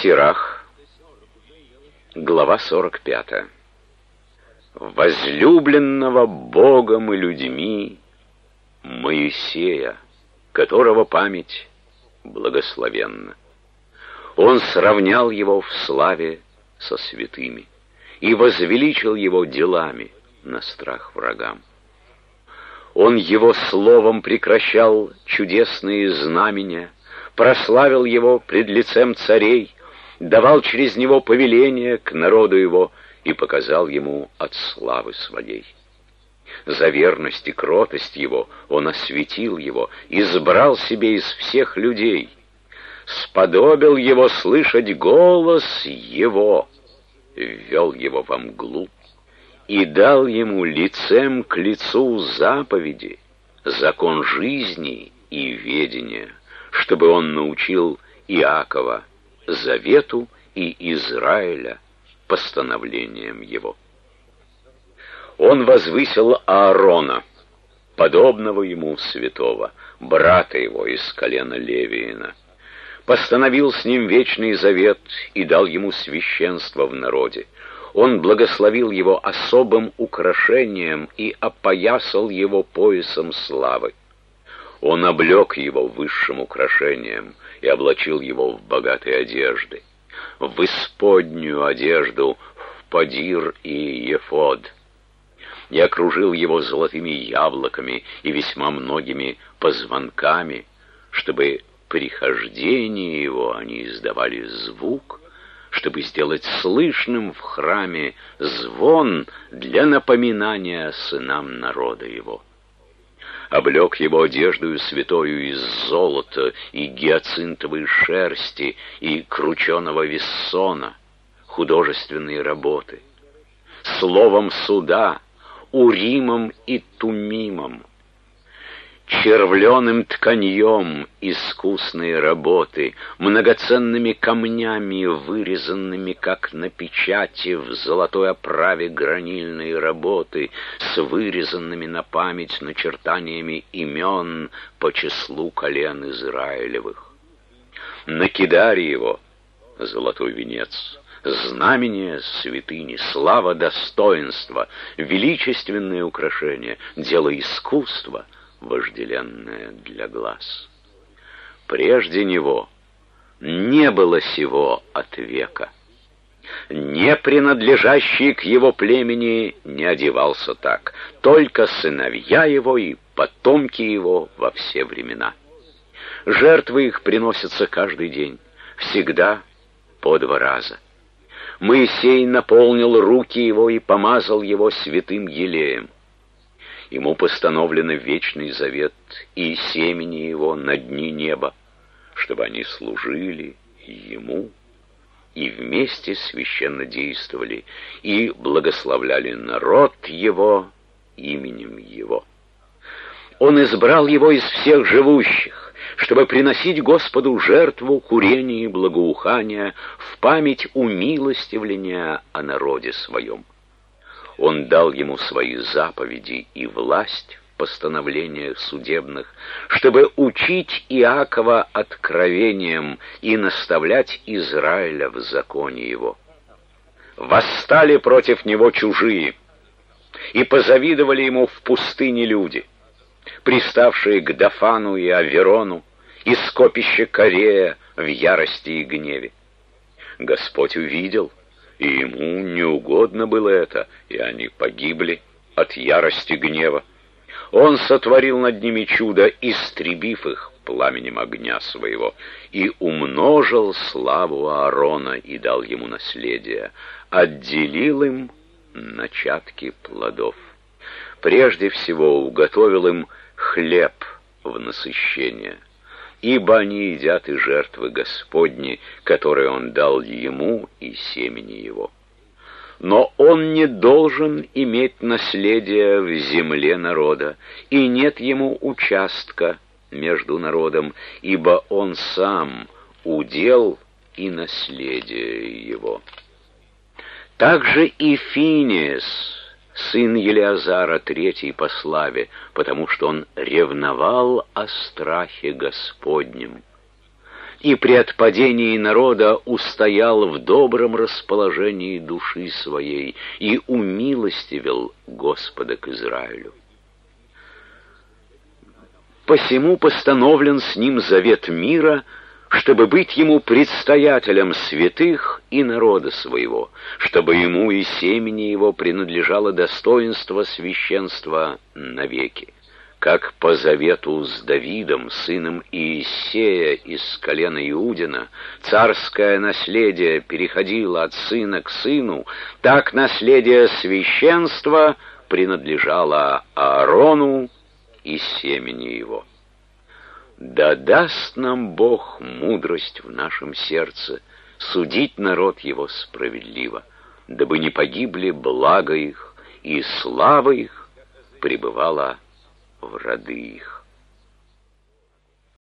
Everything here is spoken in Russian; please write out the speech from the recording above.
Сирах, глава 45. Возлюбленного Богом и людьми Моисея, которого память благословенна. Он сравнял его в славе со святыми и возвеличил его делами на страх врагам. Он его словом прекращал чудесные знамения, прославил его пред лицем царей, давал через него повеление к народу его и показал ему от славы своей. За верность и кротость его он осветил его, избрал себе из всех людей, сподобил его слышать голос его, ввел его во мглу и дал ему лицем к лицу заповеди, закон жизни и ведения, чтобы он научил Иакова завету и Израиля постановлением его. Он возвысил Аарона, подобного ему святого, брата его из колена Левиина, постановил с ним вечный завет и дал ему священство в народе. Он благословил его особым украшением и опоясал его поясом славы. Он облек его высшим украшением и облачил его в богатые одежды, в исподнюю одежду, в подир и ефод, и окружил его золотыми яблоками и весьма многими позвонками, чтобы при хождении его они издавали звук, чтобы сделать слышным в храме звон для напоминания сынам народа его. Облек его одеждою святою из золота и гиацинтовой шерсти и крученого виссона, художественные работы, словом суда, уримом и тумимом, червленым тканьем искусные работы, многоценными камнями, вырезанными, как на печати, в золотой оправе гранильные работы, с вырезанными на память начертаниями имен по числу колен Израилевых. На кидаре его золотой венец, знамение святыни, слава достоинства, величественные украшения, дело искусства, вожделенное для глаз. Прежде него не было сего от века. Не принадлежащий к его племени не одевался так, только сыновья его и потомки его во все времена. Жертвы их приносятся каждый день, всегда по 2 раза. Моисей наполнил руки его и помазал его святым елеем. Ему постановлено вечный завет и семени его на дни неба, чтобы они служили ему и вместе священно действовали и благословляли народ его именем его. Он избрал его из всех живущих, чтобы приносить Господу жертву курения и благоухания в память умилостивления о народе своем. Он дал ему свои заповеди и власть в постановлениях судебных, чтобы учить Иакова откровением и наставлять Израиля в законе его. Восстали против него чужие, и позавидовали ему в пустыне люди, приставшие к Дафану и Аверону, и скопище Корея в ярости и гневе. Господь увидел, и ему не угодно было это, и они погибли от ярости гнева. Он сотворил над ними чудо, истребив их пламенем огня своего, и умножил славу Аарона и дал ему наследие, отделил им начатки плодов. Прежде всего уготовил им хлеб в насыщение, ибо они едят и жертвы Господни, которые он дал ему и семени его. Но он не должен иметь наследия в земле народа, и нет ему участка между народом, ибо он сам удел и наследие его. Также и Финеас, сын Елеазара, 3 по славе, потому что он ревновал о страхе Господнем. и при отпадении народа устоял в добром расположении души своей и умилостивил Господа к Израилю. Посему постановлен с ним завет мира, чтобы быть ему предстоятелем святых и народа своего, чтобы ему и семени его принадлежало достоинство священства навеки. Как по завету с Давидом, сыном Иессея из колена Иудина, царское наследие переходило от сына к сыну, так наследие священства принадлежало Аарону и семени его. Да даст нам Бог мудрость в нашем сердце судить народ его справедливо, дабы не погибли благо их, и слава их пребывала в роды их.